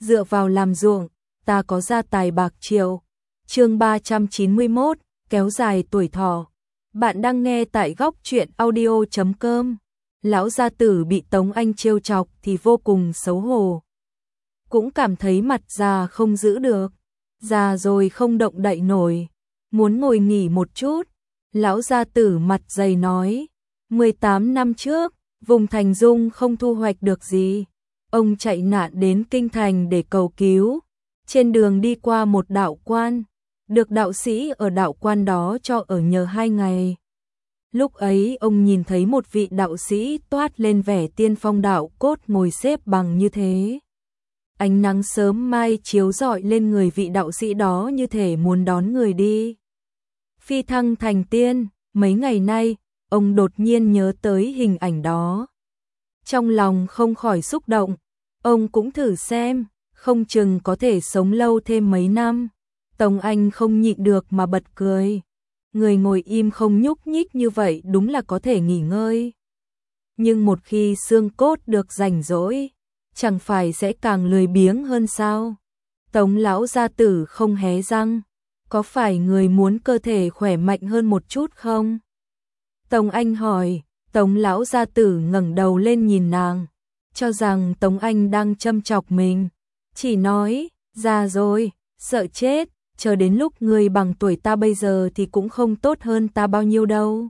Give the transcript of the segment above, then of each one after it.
dựa vào làm ruộng, ta có gia tài bạc triệu. Chương 391, kéo dài tuổi thọ. Bạn đang nghe tại góc truyện audio.com. Lão gia tử bị Tống Anh trêu chọc thì vô cùng xấu hổ. Cũng cảm thấy mặt già không giữ được, già rồi không động đậy nổi, muốn ngồi nghỉ một chút. Lão gia tử mặt dày nói, 18 năm trước, vùng Thành Dung không thu hoạch được gì. Ông chạy nạn đến Kinh Thành để cầu cứu. Trên đường đi qua một đạo quan, được đạo sĩ ở đạo quan đó cho ở nhờ 2 ngày. Lúc ấy ông nhìn thấy một vị đạo sĩ toát lên vẻ tiên phong đạo cốt ngồi xếp bằng như thế. Ánh nắng sớm mai chiếu rọi lên người vị đạo sĩ đó như thể muốn đón người đi phi thăng thành tiên. Mấy ngày nay, ông đột nhiên nhớ tới hình ảnh đó. Trong lòng không khỏi xúc động, ông cũng thử xem, không chừng có thể sống lâu thêm mấy năm. Tống Anh không nhịn được mà bật cười. Người ngồi im không nhúc nhích như vậy đúng là có thể nghỉ ngơi. Nhưng một khi xương cốt được rảnh rỗi, chẳng phải sẽ càng lười biếng hơn sao? Tống lão gia tử không hé răng, có phải người muốn cơ thể khỏe mạnh hơn một chút không? Tống Anh hỏi. Tống lão gia tử ngẩng đầu lên nhìn nàng, cho rằng Tống Anh đang châm chọc mình, chỉ nói, già rồi, sợ chết, chờ đến lúc người bằng tuổi ta bây giờ thì cũng không tốt hơn ta bao nhiêu đâu.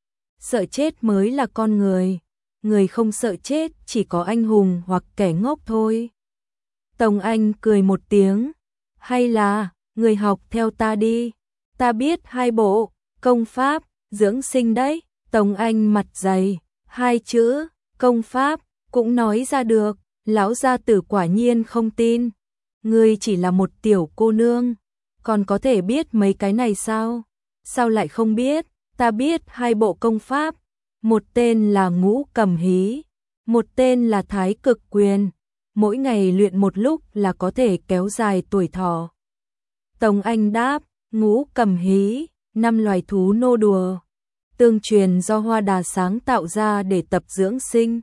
Sợ chết mới là con người không sợ chết chỉ có anh hùng hoặc kẻ ngốc thôi. Tống Anh cười một tiếng, hay là, người học theo ta đi, ta biết 2 bộ, công pháp, dưỡng sinh đấy. Tống Anh mặt dày, 2 chữ, công pháp, cũng nói ra được. Lão gia tử quả nhiên không tin. Ngươi chỉ là một tiểu cô nương, còn có thể biết mấy cái này sao? Sao lại không biết? Ta biết 2 bộ công pháp, một tên là Ngũ Cầm Hí, một tên là Thái Cực Quyền. Mỗi ngày luyện một lúc là có thể kéo dài tuổi thọ. Tống Anh đáp, Ngũ Cầm Hí, 5 loài thú nô đùa tương truyền do Hoa Đà sáng tạo ra để tập dưỡng sinh.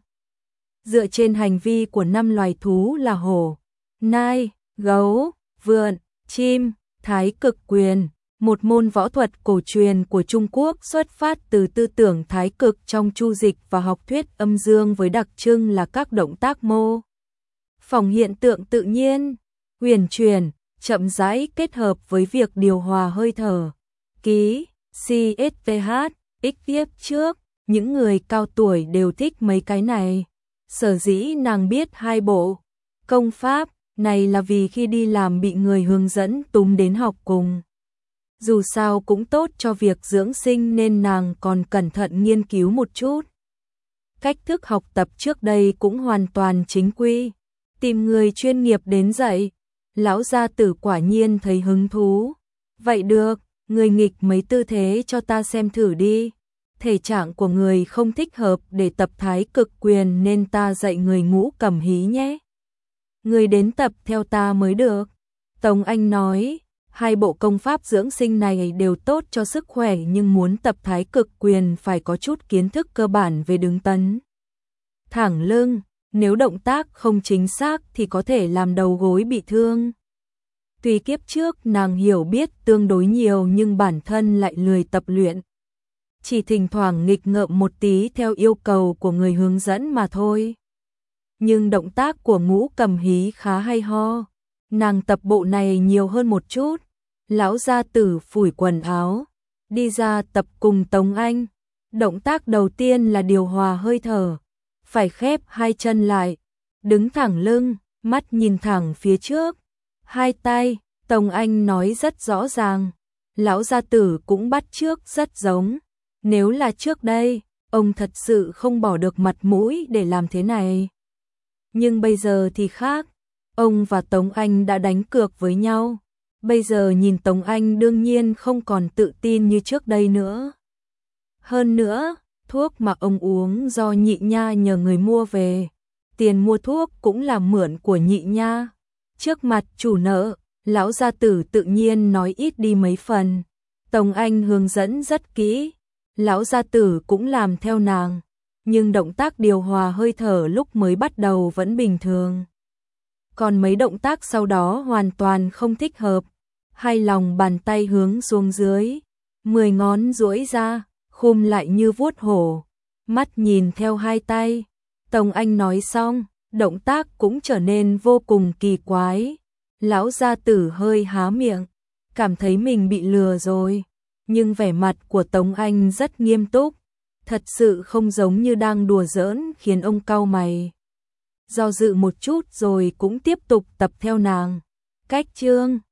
Dựa trên hành vi của 5 loài thú là hổ, nai, gấu, vượn, chim. Thái Cực Quyền, một môn võ thuật cổ truyền của Trung Quốc xuất phát từ tư tưởng thái cực trong chu dịch và học thuyết âm dương với đặc trưng là các động tác mô phỏng hiện tượng tự nhiên, huyền chuyển, chậm rãi kết hợp với việc điều hòa hơi thở. Ký, CSVH, X tiếp trước, những người cao tuổi đều thích mấy cái này. Sở dĩ nàng biết 2 bộ công pháp này là vì khi đi làm bị người hướng dẫn túm đến học cùng. Dù sao cũng tốt cho việc dưỡng sinh nên nàng còn cẩn thận nghiên cứu một chút. Cách thức học tập trước đây cũng hoàn toàn chính quy, tìm người chuyên nghiệp đến dạy. Lão gia tử quả nhiên thấy hứng thú. Vậy được, người nghịch mấy tư thế cho ta xem thử đi. Thể trạng của người không thích hợp để tập Thái Cực Quyền nên ta dạy người Ngũ Cầm Hí nhé. Người đến tập theo ta mới được. Tống Anh nói, 2 bộ công pháp dưỡng sinh này đều tốt cho sức khỏe nhưng muốn tập Thái Cực Quyền phải có chút kiến thức cơ bản về đứng tấn thẳng lưng, nếu động tác không chính xác thì có thể làm đầu gối bị thương. Tuy kiếp trước nàng hiểu biết tương đối nhiều nhưng bản thân lại lười tập luyện, chỉ thỉnh thoảng nghịch ngợm một tí theo yêu cầu của người hướng dẫn mà thôi. Nhưng động tác của Ngũ Cầm Hí khá hay ho, nàng tập bộ này nhiều hơn một chút. Lão gia tử phủi quần áo, đi ra tập cùng Tống Anh. Động tác đầu tiên là điều hòa hơi thở, phải khép 2 chân lại, đứng thẳng lưng, mắt nhìn thẳng phía trước, 2 tay. Tống Anh nói rất rõ ràng, lão gia tử cũng bắt chước rất giống. Nếu là trước đây, ông thật sự không bỏ được mặt mũi để làm thế này. Nhưng bây giờ thì khác, ông và Tống Anh đã đánh cược với nhau. Bây giờ nhìn Tống Anh đương nhiên không còn tự tin như trước đây nữa. Hơn nữa, thuốc mà ông uống do Nhị Nha nhờ người mua về. Tiền mua thuốc cũng là mượn của Nhị Nha. Trước mặt chủ nợ, lão gia tử tự nhiên nói ít đi mấy phần. Tống Anh hướng dẫn rất kỹ, lão gia tử cũng làm theo nàng. Nhưng động tác điều hòa hơi thở lúc mới bắt đầu vẫn bình thường. còn mấy động tác sau đó hoàn toàn không thích hợp. Hai lòng bàn tay hướng xuống dưới, 10 ngón duỗi ra, khum lại như vuốt hổ, mắt nhìn theo hai tay. Tống Anh nói xong, động tác cũng trở nên vô cùng kỳ quái. Lão gia tử hơi há miệng, cảm thấy mình bị lừa rồi, nhưng vẻ mặt của Tống Anh rất nghiêm túc, thật sự không giống như đang đùa giỡn, khiến ông cau mày. Do dự một chút rồi cũng tiếp tục tập theo nàng. Cách chương